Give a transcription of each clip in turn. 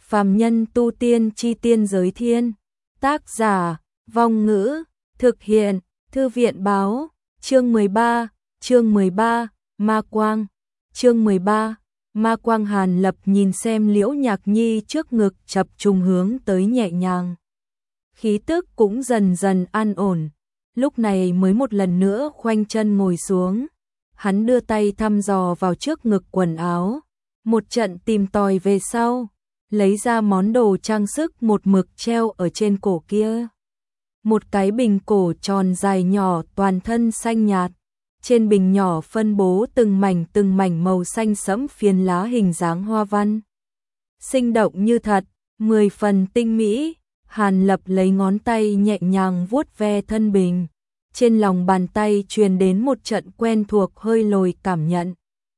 Phàm nhân tu tiên chi tiên giới thiên. Tác giả, Vong Ngữ, thực hiện, Thư viện báo, chương 13, Ma Quang, chương 13, Ma Quang. Hàn Lập nhìn xem Liễu Nhạc Nhi trước ngực chập trùng hướng tới nhẹ nhàng. Khí tức cũng dần dần an ổn, lúc này mới một lần nữa khoanh chân ngồi xuống. Hắn đưa tay thăm dò vào trước ngực quần áo, một trận tìm tòi về sau, lấy ra món đồ trang sức một mực treo ở trên cổ kia. Một cái bình cổ tròn dài nhỏ toàn thân xanh nhạt, trên bình nhỏ phân bố từng mảnh màu xanh sẫm phiến lá hình dáng hoa văn. Sinh động như thật, 10 phần tinh mỹ. Hàn Lập lấy ngón tay nhẹ nhàng vuốt ve thân bình, trên lòng bàn tay truyền đến một trận quen thuộc hơi lồi cảm nhận.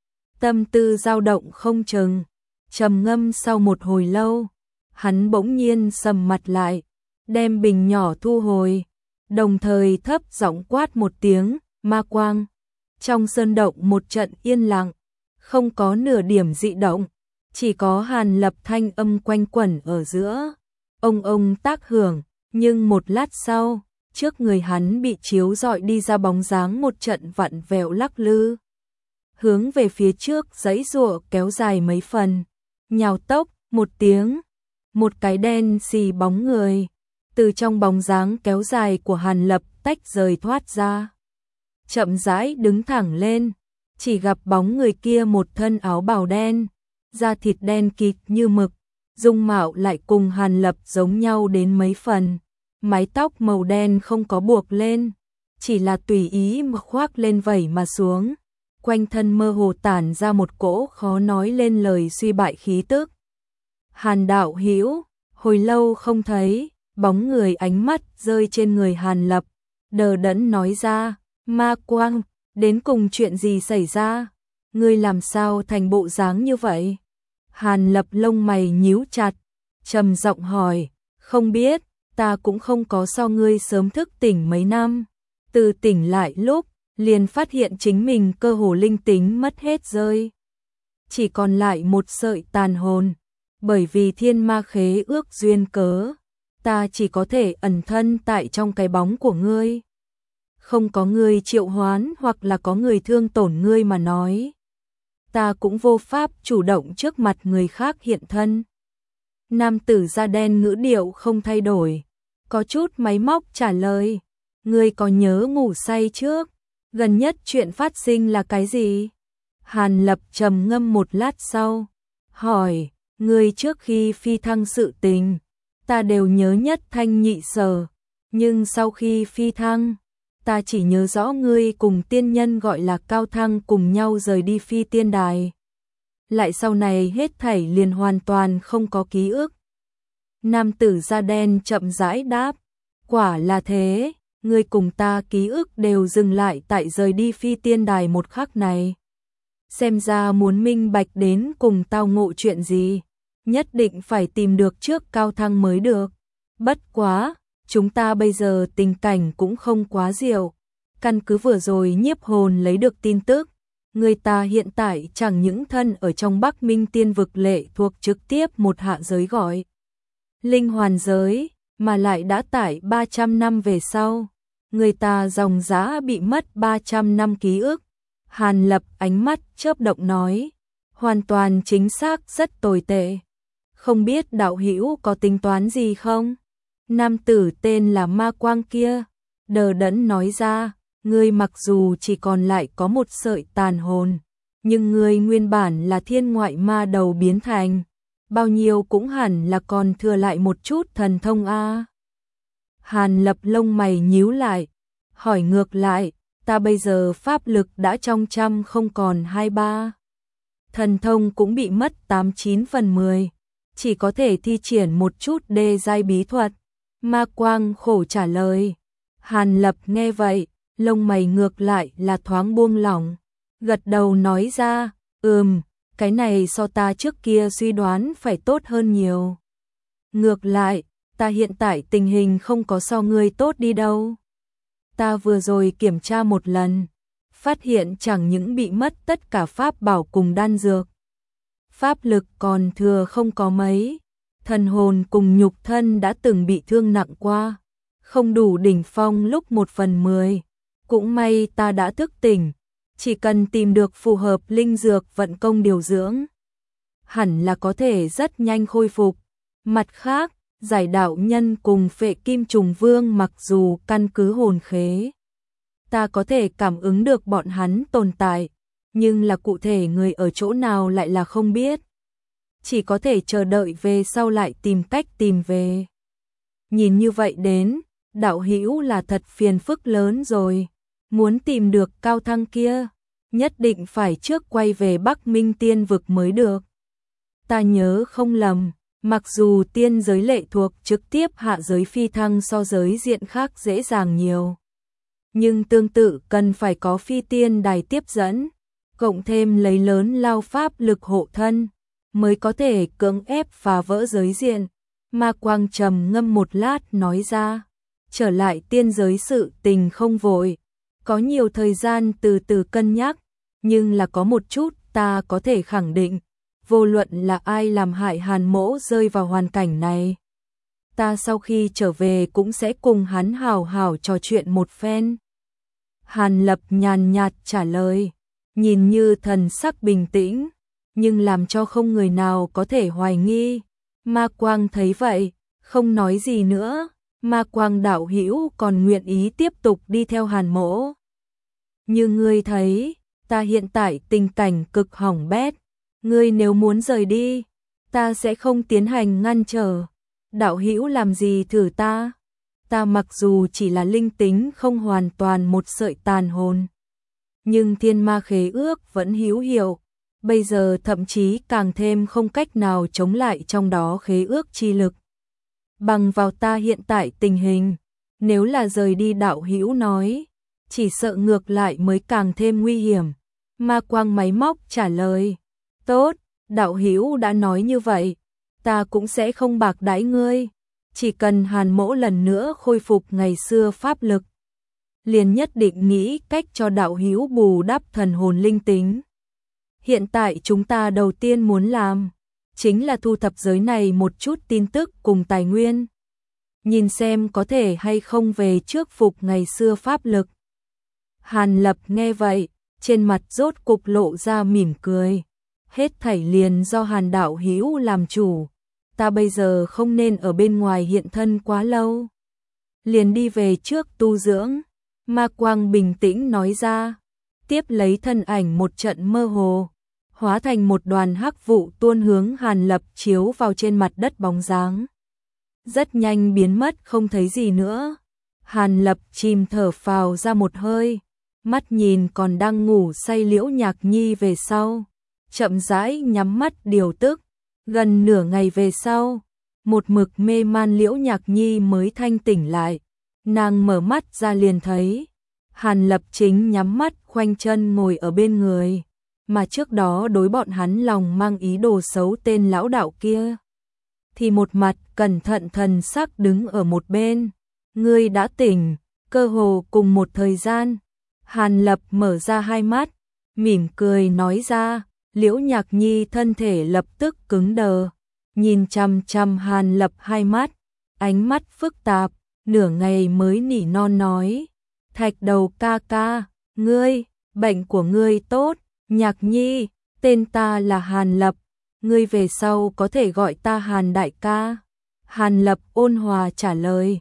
Tâm tư dao động không chừng, trầm ngâm sau một hồi lâu, hắn bỗng nhiên sầm mặt lại, đem bình nhỏ thu hồi, đồng thời thấp giọng quát một tiếng, Ma Quang. Trong sơn động một trận yên lặng, không có nửa điểm dị động, chỉ có Hàn Lập thanh âm quanh quẩn ở giữa. Ông tác hưởng, nhưng một lát sau, trước người hắn bị chiếu rọi đi ra bóng dáng một trận vặn vẹo lắc lư. Hướng về phía trước giãy giụa kéo dài mấy phần, nhào tốc, một tiếng, một cái đen xì bóng người, từ trong bóng dáng kéo dài của Hàn Lập tách rời thoát ra. Chậm rãi đứng thẳng lên, chỉ gặp bóng người kia một thân áo bào đen, da thịt đen kịt như mực. Dung mạo lại cùng Hàn Lập giống nhau đến mấy phần, mái tóc màu đen không có buộc lên, chỉ là tùy ý mà khoác lên vẩy mà xuống, quanh thân mơ hồ tản ra một cỗ khó nói lên lời suy bại khí tức. Hàn đạo hữu, hồi lâu không thấy, bóng người ánh mắt rơi trên người Hàn Lập, đờ đẫn nói ra, Ma Quang, đến cùng chuyện gì xảy ra, ngươi làm sao thành bộ dáng như vậy? Hàn Lập lông mày nhíu chặt, trầm giọng hỏi, không biết, ta cũng không có so ngươi sớm thức tỉnh mấy năm. Từ tỉnh lại lúc, liền phát hiện chính mình cơ hồ linh tính mất hết rơi. Chỉ còn lại một sợi tàn hồn, bởi vì thiên ma khế ước duyên cớ, ta chỉ có thể ẩn thân tại trong cái bóng của ngươi. Không có người triệu hoán hoặc là có người thương tổn ngươi mà nói, ta cũng vô pháp chủ động trước mặt người khác hiện thân. Nam tử da đen ngữ điệu không thay đổi, có chút máy móc trả lời, ngươi có nhớ ngủ say trước, gần nhất chuyện phát sinh là cái gì? Hàn Lập trầm ngâm một lát sau, hỏi, ngươi trước khi phi thăng sự tình, ta đều nhớ nhất thanh nhị sở, nhưng sau khi phi thăng, ta chỉ nhớ rõ ngươi cùng tiên nhân gọi là Cao Thăng cùng nhau rời đi phi tiên đài. Lại sau này hết thảy liền hoàn toàn không có ký ức. Nam tử da đen chậm rãi đáp, quả là thế, ngươi cùng ta ký ức đều dừng lại tại rời đi phi tiên đài một khắc này. Xem ra muốn minh bạch đến cùng tao ngộ chuyện gì, nhất định phải tìm được trước Cao Thăng mới được. Bất quá, chúng ta bây giờ tình cảnh cũng không quá diệu. Căn cứ vừa rồi nhiếp hồn lấy được tin tức, người ta hiện tại chẳng những thân ở trong Bắc Minh Tiên vực lệ thuộc trực tiếp một hạ giới gọi linh hoàn giới, mà lại đã tại 300 năm về sau, người ta dòng dã bị mất 300 năm ký ức. Hàn Lập ánh mắt chớp động nói, hoàn toàn chính xác rất tồi tệ. Không biết đạo hữu có tính toán gì không? Nam tử tên là Ma Quang kia, đờ đẫn nói ra, ngươi mặc dù chỉ còn lại có một sợi tàn hồn, nhưng ngươi nguyên bản là thiên ngoại ma đầu biến thành, bao nhiêu cũng hẳn là còn thừa lại một chút thần thông a. Hàn Lập lông mày nhíu lại, hỏi ngược lại, ta bây giờ pháp lực đã trong trăm không còn 2-3. Thần thông cũng bị mất 8-9 phần 10, chỉ có thể thi triển một chút đê giai bí thuật. Ma Quang khổ trả lời. Hàn Lập nghe vậy, lông mày ngược lại là thoáng buông lỏng, gật đầu nói ra, cái này so ta trước kia suy đoán phải tốt hơn nhiều. Ngược lại, ta hiện tại tình hình không có so ngươi tốt đi đâu. Ta vừa rồi kiểm tra một lần, phát hiện chẳng những bị mất tất cả pháp bảo cùng đan dược, pháp lực còn thừa không có mấy, thần hồn cùng nhục thân đã từng bị thương nặng qua, không đủ đỉnh phong lúc 1/10. Cũng may ta đã thức tỉnh, chỉ cần tìm được phù hợp linh dược vận công điều dưỡng, hẳn là có thể rất nhanh khôi phục. Mặt khác, Giải đạo nhân cùng Phệ Kim Trùng Vương mặc dù căn cứ hồn khế, ta có thể cảm ứng được bọn hắn tồn tại, nhưng là cụ thể người ở chỗ nào lại là không biết. Chỉ có thể chờ đợi về sau lại tìm cách tìm về. Nhìn như vậy đến, đạo hữu là thật phiền phức lớn rồi. Muốn tìm được Cao Thăng kia, nhất định phải trước quay về Bắc Minh Tiên vực mới được. Ta nhớ không lầm, mặc dù tiên giới lệ thuộc trực tiếp hạ giới phi thăng so giới diện khác dễ dàng nhiều, nhưng tương tự cần phải có phi tiên đài tiếp dẫn, cộng thêm lấy lớn lao pháp lực hộ thân, mới có thể cưỡng ép phá vỡ giới diện. Ma Quang trầm ngâm một lát nói ra, trở lại tiên giới sự tình không vội, có nhiều thời gian từ từ cân nhắc, nhưng là có một chút ta có thể khẳng định, vô luận là ai làm hại Hàn Mỗ rơi vào hoàn cảnh này, ta sau khi trở về cũng sẽ cùng hắn hào hào trò chuyện một phen. Hàn Lập nhàn nhạt trả lời, nhìn như thần sắc bình tĩnh, nhưng làm cho không người nào có thể hoài nghi. Ma Quang thấy vậy, không nói gì nữa. Ma Quang đạo hữu còn nguyện ý tiếp tục đi theo Hàn Mỗ. Như ngươi thấy, ta hiện tại tình cảnh cực hỏng bét, ngươi nếu muốn rời đi, ta sẽ không tiến hành ngăn trở. Đạo hữu làm gì thử ta? Ta mặc dù chỉ là linh tính không hoàn toàn một sợi tàn hồn, nhưng thiên ma khế ước vẫn hữu hiệu, bây giờ thậm chí càng thêm không cách nào chống lại trong đó khế ước chi lực. Bằng vào ta hiện tại tình hình, nếu là rời đi đạo hữu nói, chỉ sợ ngược lại mới càng thêm nguy hiểm. Ma Quang máy móc trả lời, tốt, đạo hữu đã nói như vậy, ta cũng sẽ không bạc đãi ngươi, chỉ cần Hàn Mỗ lần nữa khôi phục ngày xưa pháp lực, liền nhất định nghĩ cách cho đạo hữu bù đắp thần hồn linh tính. Hiện tại chúng ta đầu tiên muốn làm, chính là thu thập giới này một chút tin tức cùng tài nguyên, nhìn xem có thể hay không về trước phục ngày xưa pháp lực. Hàn Lập nghe vậy, trên mặt rốt cục lộ ra mỉm cười, hết thảy liền do Hàn đạo hữu làm chủ, ta bây giờ không nên ở bên ngoài hiện thân quá lâu, liền đi về trước tu dưỡng. Ma Quang bình tĩnh nói ra, tiếp lấy thân ảnh một trận mơ hồ, hóa thành một đoàn hắc vụ tuôn hướng Hàn Lập chiếu vào trên mặt đất bóng dáng. Rất nhanh biến mất không thấy gì nữa. Hàn Lập chìm thở phào ra một hơi, mắt nhìn còn đang ngủ say Liễu Nhạc Nhi về sau, chậm rãi nhắm mắt điều tức. Gần nửa ngày về sau, một mực mê man Liễu Nhạc Nhi mới thanh tỉnh lại. Nàng mở mắt ra liền thấy Hàn Lập chính nhắm mắt khoanh chân ngồi ở bên người, mà trước đó đối bọn hắn lòng mang ý đồ xấu tên lão đạo kia, thì một mặt cẩn thận thần sắc đứng ở một bên. Ngươi đã tỉnh. Cơ hồ cùng một thời gian, Hàn Lập mở ra hai mắt, mỉm cười nói ra. Liễu Nhạc Nhi thân thể lập tức cứng đờ, nhìn chằm chằm Hàn Lập hai mắt, ánh mắt phức tạp, nửa ngày mới nỉ non nói, Thạch Đầu ca ca, ngươi, bệnh của ngươi tốt. Nhạc Nhi, tên ta là Hàn Lập, ngươi về sau có thể gọi ta Hàn đại ca. Hàn Lập ôn hòa trả lời,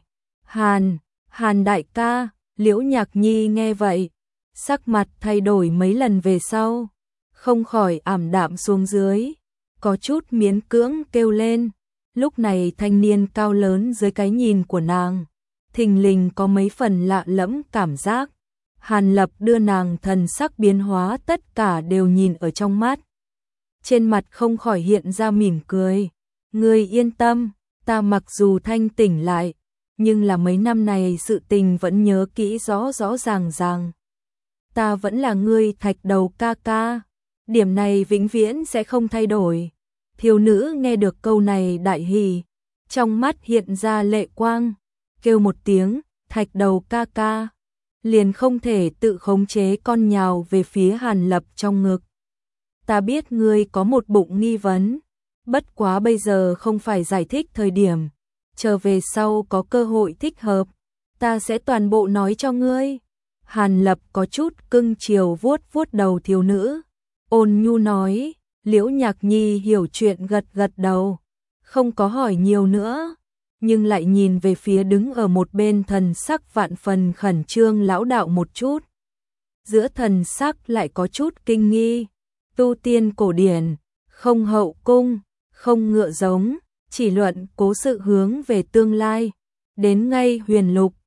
Hàn đại ca. Liễu Nhạc Nhi nghe vậy, sắc mặt thay đổi mấy lần về sau, không khỏi ảm đạm xuống dưới, có chút miễn cưỡng kêu lên. Lúc này thanh niên cao lớn dưới cái nhìn của nàng, thình lình có mấy phần lạ lẫm cảm giác. Hàn Lập đưa nàng thần sắc biến hóa tất cả đều nhìn ở trong mắt, trên mặt không khỏi hiện ra mỉm cười. Ngươi yên tâm, ta mặc dù thanh tỉnh lại, nhưng là mấy năm này sự tình vẫn nhớ kỹ rõ rõ ràng ràng. Ta vẫn là ngươi Thạch Đầu ca ca, điểm này vĩnh viễn sẽ không thay đổi. Thiếu nữ nghe được câu này đại hỉ, trong mắt hiện ra lệ quang, kêu một tiếng Thạch Đầu ca ca, liền không thể tự khống chế con nhào về phía Hàn Lập trong ngực. Ta biết ngươi có một bụng nghi vấn, Bất quá bây giờ không phải giải thích thời điểm, chờ về sau có cơ hội thích hợp, ta sẽ toàn bộ nói cho ngươi. Hàn Lập có chút cưng chiều vuốt vuốt đầu thiếu nữ, ôn nhu nói. Liễu Nhạc Nhi hiểu chuyện gật gật đầu, không có hỏi nhiều nữa, nhưng lại nhìn về phía đứng ở một bên thần sắc vạn phần khẩn trương lão đạo một chút. Giữa thần sắc lại có chút kinh nghi, tu tiên cổ điển, không hậu cung, không ngựa giống, chỉ luận cố sự hướng về tương lai, đến ngay huyền lục,